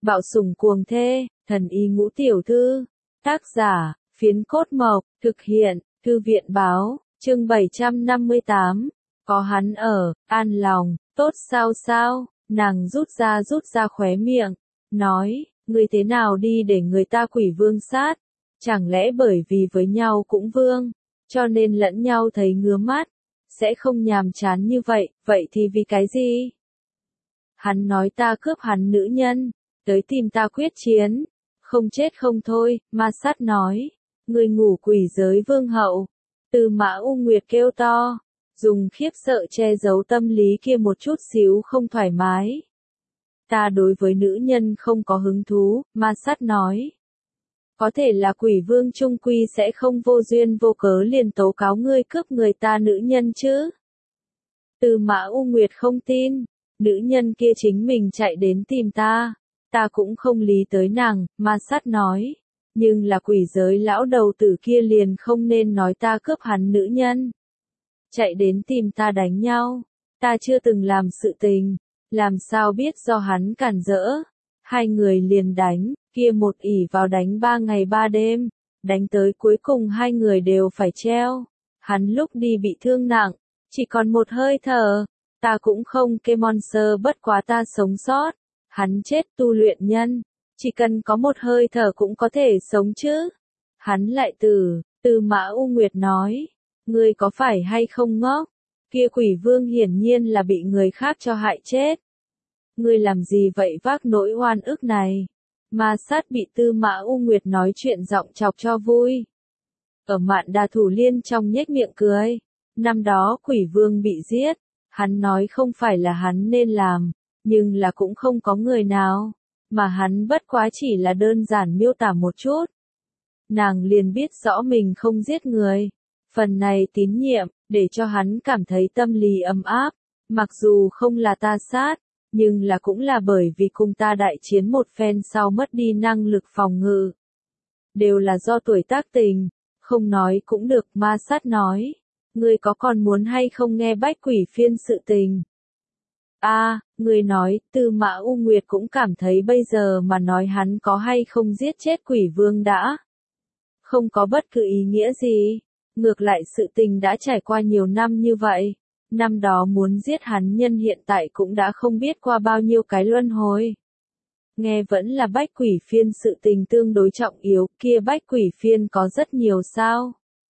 Bạo sủng cuồng thê, thần y ngũ tiểu thư. Tác giả, Phiến Cốt Mộc, thực hiện, Thư viện báo, chương 758. Có hắn ở, an lòng, tốt sao, nàng rút ra khóe miệng, nói, ngươi thế nào đi để người ta quỷ vương sát, chẳng lẽ bởi vì với nhau cũng vương, cho nên lẫn nhau thấy ngứa mắt, sẽ không nhàm chán như vậy thì vì cái gì? Hắn nói ta cướp hắn nữ nhân, tới tìm ta quyết chiến, không chết không thôi, ma sát nói, ngươi ngủ quỷ giới vương hậu. Tư Mã U Nguyệt kêu to, dùng khiếp sợ che giấu tâm lý kia một chút xíu không thoải mái. Ta đối với nữ nhân không có hứng thú, ma sát nói. Có thể là quỷ vương trung quy sẽ không vô duyên vô cớ liền tố cáo ngươi cướp người ta nữ nhân chứ. Tư Mã U Nguyệt không tin, nữ nhân kia chính mình chạy đến tìm ta cũng không lý tới nàng, ma sát nói. Nhưng là quỷ giới lão đầu tử kia liền không nên nói ta cướp hắn nữ nhân. Chạy đến tìm ta đánh nhau, ta chưa từng làm sự tình, làm sao biết do hắn cản rỡ. Hai người liền đánh, kia một ỷ vào đánh 3 ngày 3 đêm, đánh tới cuối cùng hai người đều phải treo. Hắn lúc đi bị thương nặng, chỉ còn một hơi thở, ta cũng không kê monster bất quá ta sống sót, hắn chết tu luyện nhân. Chỉ cần có một hơi thở cũng có thể sống chứ. Hắn lại Tư Mã U Nguyệt nói, ngươi có phải hay không ngốc, kia quỷ vương hiển nhiên là bị người khác cho hại chết. Ngươi làm gì vậy vác nỗi oan ức này? Ma sát bị Tư Mã U Nguyệt nói chuyện giọng chọc cho vui. Ở Mạn Đà Thủ Liên trong nhếch miệng cười, năm đó quỷ vương bị giết, hắn nói không phải là hắn nên làm, nhưng là cũng không có người nào. Mà hắn bất quá chỉ là đơn giản miêu tả một chút. Nàng liền biết rõ mình không giết người. Phần này tín nhiệm, để cho hắn cảm thấy tâm lý ấm áp. Mặc dù không là ta sát, nhưng là cũng là bởi vì cùng ta đại chiến một phen sau mất đi năng lực phòng ngự. Đều là do tuổi tác tình, không nói cũng được, ma sát nói. Ngươi có còn muốn hay không nghe bách quỷ phiên sự tình? Người nói, Tư Mã U Nguyệt cũng cảm thấy bây giờ mà nói hắn có hay không giết chết quỷ vương đã không có bất cứ ý nghĩa gì. Ngược lại sự tình đã trải qua nhiều năm như vậy. Năm đó muốn giết hắn nhân hiện tại cũng đã không biết qua bao nhiêu cái luân hồi. Nghe vẫn là bách quỷ phiên sự tình tương đối trọng yếu, kia bách quỷ phiên có rất nhiều sao?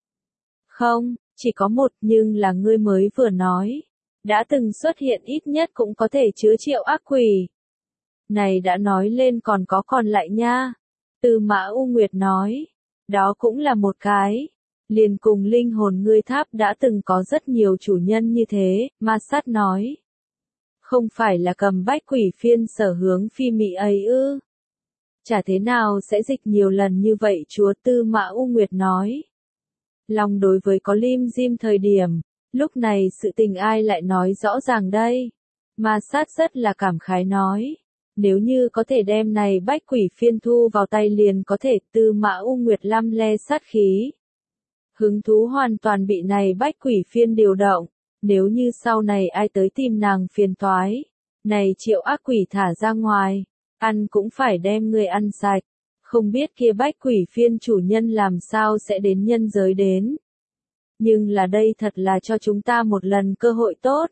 Không, chỉ có một, nhưng là ngươi mới vừa nói. Đã từng xuất hiện ít nhất cũng có thể chứa triệu ác quỷ. Này đã nói lên còn lại nha. Tư Mã U Nguyệt nói. Đó cũng là một cái. Liền cùng linh hồn ngươi tháp đã từng có rất nhiều chủ nhân như thế, ma sát nói. Không phải là cầm bách quỷ phiên sở hướng phi mị ấy ư. Chả thế nào sẽ dịch nhiều lần như vậy chúa Tư Mã U Nguyệt nói. Lòng đối với có lim dim thời điểm. Lúc này sự tình ai lại nói rõ ràng đây? Ma sát rất là cảm khái nói. Nếu như có thể đem này bách quỷ phiên thu vào tay liền có thể. Tư Mã U Nguyệt lăm le sát khí. Hứng thú hoàn toàn bị này bách quỷ phiên điều động. Nếu như sau này ai tới tìm nàng phiền toái. Này triệu ác quỷ thả ra ngoài. Ăn cũng phải đem người ăn sạch. Không biết kia bách quỷ phiên chủ nhân làm sao sẽ đến nhân giới đến. Nhưng là đây thật là cho chúng ta một lần cơ hội tốt.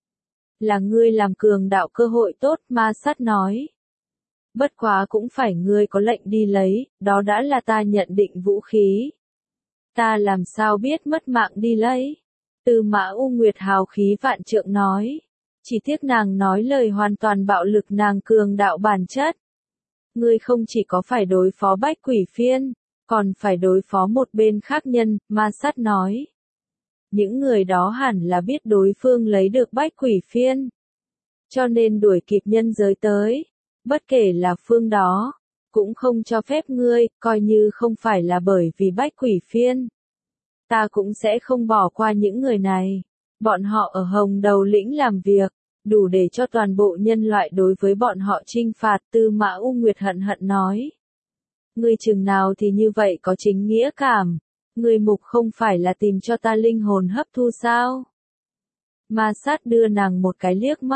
Là ngươi làm cường đạo cơ hội tốt, ma sát nói. Bất quá cũng phải ngươi có lệnh đi lấy, đó đã là ta nhận định vũ khí. Ta làm sao biết mất mạng đi lấy. Tư Mã U Nguyệt hào khí vạn trượng nói. Chỉ tiếc nàng nói lời hoàn toàn bạo lực nàng cường đạo bản chất. Ngươi không chỉ có phải đối phó bách quỷ phiên, còn phải đối phó một bên khác nhân, ma sát nói. Những người đó hẳn là biết đối phương lấy được bách quỷ phiên. Cho nên đuổi kịp nhân giới tới. Bất kể là phương đó, cũng không cho phép ngươi, coi như không phải là bởi vì bách quỷ phiên. Ta cũng sẽ không bỏ qua những người này. Bọn họ ở Hồng Đầu Lĩnh làm việc, đủ để cho toàn bộ nhân loại đối với bọn họ trinh phạt. Tư Mã U Nguyệt hận nói. Ngươi chừng nào thì như vậy có chính nghĩa cảm. Ngươi mục không phải là tìm cho ta linh hồn hấp thu sao? Ma sát đưa nàng một cái liếc mắt,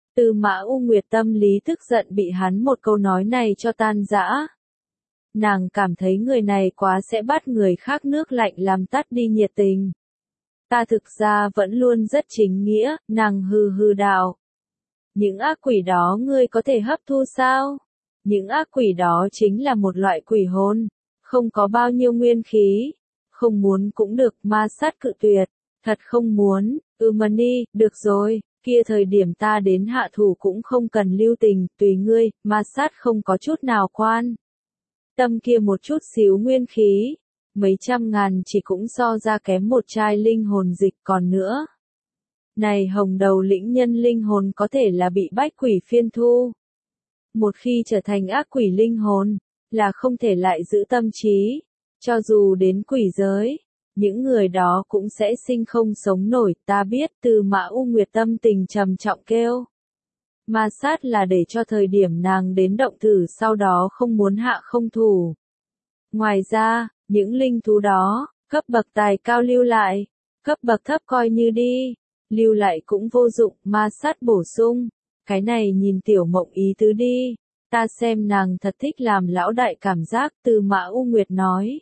Tư Mã U Nguyệt tâm lý tức giận bị hắn một câu nói này cho tan rã. Nàng cảm thấy người này quá sẽ bắt người khác nước lạnh làm tắt đi nhiệt tình. Ta thực ra vẫn luôn rất chính nghĩa, nàng hừ hừ đạo. Những ác quỷ đó ngươi có thể hấp thu sao? Những ác quỷ đó chính là một loại quỷ hồn, không có bao nhiêu nguyên khí. Không muốn cũng được, ma sát cự tuyệt. Thật không muốn, Mani, được rồi, kia thời điểm ta đến hạ thủ cũng không cần lưu tình, tùy ngươi, ma sát không có chút nào quan. Tâm kia một chút xíu nguyên khí, mấy trăm ngàn chỉ cũng so ra kém một chai linh hồn dịch còn nữa. Này hồng đầu lĩnh nhân linh hồn có thể là bị bách quỷ phiên thu. Một khi trở thành ác quỷ linh hồn, là không thể lại giữ tâm trí. Cho dù đến quỷ giới, những người đó cũng sẽ sinh không sống nổi. Ta biết. Tư Mã U Nguyệt tâm tình trầm trọng kêu. Ma sát là để cho thời điểm nàng đến động thử sau đó không muốn hạ không thủ. Ngoài ra, những linh thú đó, cấp bậc tài cao lưu lại, cấp bậc thấp coi như đi, lưu lại cũng vô dụng. Ma sát bổ sung, cái này nhìn Tiểu Mộng ý tứ đi, ta xem nàng thật thích làm lão đại cảm giác. Tư Mã U Nguyệt nói.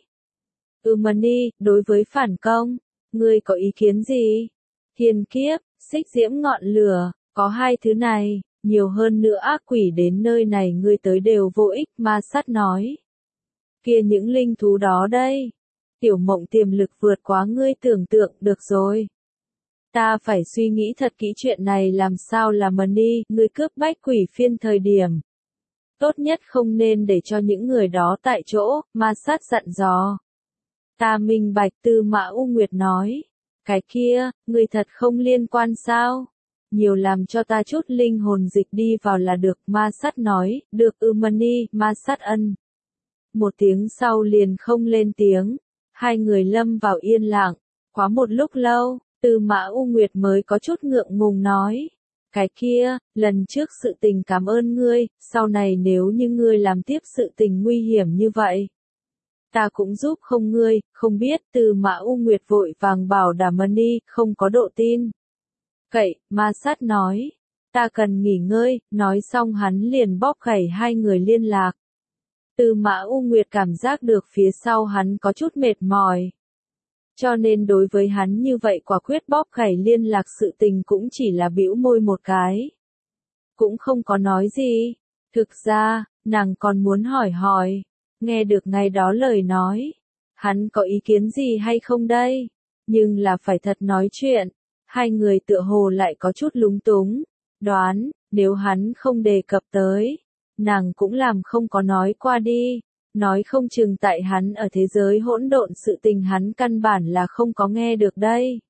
Mani, đối với phản công, ngươi có ý kiến gì? Thiên kiếp, xích diễm ngọn lửa, có hai thứ này, nhiều hơn nữa ác quỷ đến nơi này ngươi tới đều vô ích. Ma sát nói. Kia những linh thú đó đây, Tiểu Mộng tiềm lực vượt quá ngươi tưởng tượng. Được rồi. Ta phải suy nghĩ thật kỹ chuyện này làm sao là Mani, ngươi cướp bách quỷ phiên thời điểm. Tốt nhất không nên để cho những người đó tại chỗ, ma sát dặn dò. Ta minh bạch. Tư Mã U Nguyệt nói. Cái kia, ngươi thật không liên quan sao? Nhiều làm cho ta chút linh hồn dịch đi vào là được. Ma sát nói. Được Mani. Ma sát ân. Một tiếng sau liền không lên tiếng. Hai người lâm vào yên lặng. Quá một lúc lâu, Tư Mã U Nguyệt mới có chút ngượng ngùng nói. Cái kia, lần trước sự tình cảm ơn ngươi, sau này nếu như ngươi làm tiếp sự tình nguy hiểm như vậy, ta cũng giúp không ngươi, không biết. Tư Mã U Nguyệt vội vàng bảo đảm Mani, không có độ tin. Cậy, ma sát nói. Ta cần nghỉ ngơi, nói xong hắn liền bóp gãy hai người liên lạc. Tư Mã U Nguyệt cảm giác được phía sau hắn có chút mệt mỏi. Cho nên đối với hắn như vậy quả quyết bóp gãy liên lạc sự tình cũng chỉ là bĩu môi một cái. Cũng không có nói gì. Thực ra, nàng còn muốn hỏi. Nghe được ngày đó lời nói. Hắn có ý kiến gì hay không đây? Nhưng là phải thật nói chuyện. Hai người tựa hồ lại có chút lúng túng. Đoán, nếu hắn không đề cập tới, nàng cũng làm không có nói qua đi. Nói không chừng tại hắn ở thế giới hỗn độn sự tình hắn căn bản là không có nghe được đây.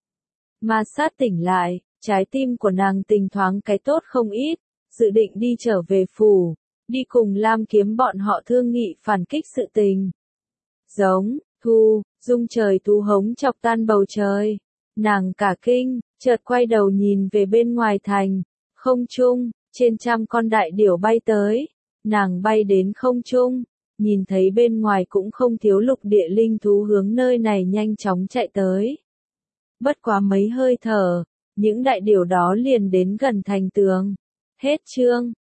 Ma sát tỉnh lại, trái tim của nàng tình thoáng cái tốt không ít, dự định đi trở về phủ, đi cùng Lam Kiếm bọn họ thương nghị phản kích sự tình. Giống, rung trời thú hống chọc tan bầu trời. Nàng cả kinh, chợt quay đầu nhìn về bên ngoài thành, không trung, trên trăm con đại điểu bay tới. Nàng bay đến không trung, nhìn thấy bên ngoài cũng không thiếu lục địa linh thú hướng nơi này nhanh chóng chạy tới. Bất quá mấy hơi thở, những đại điểu đó liền đến gần thành tường. Hết chương.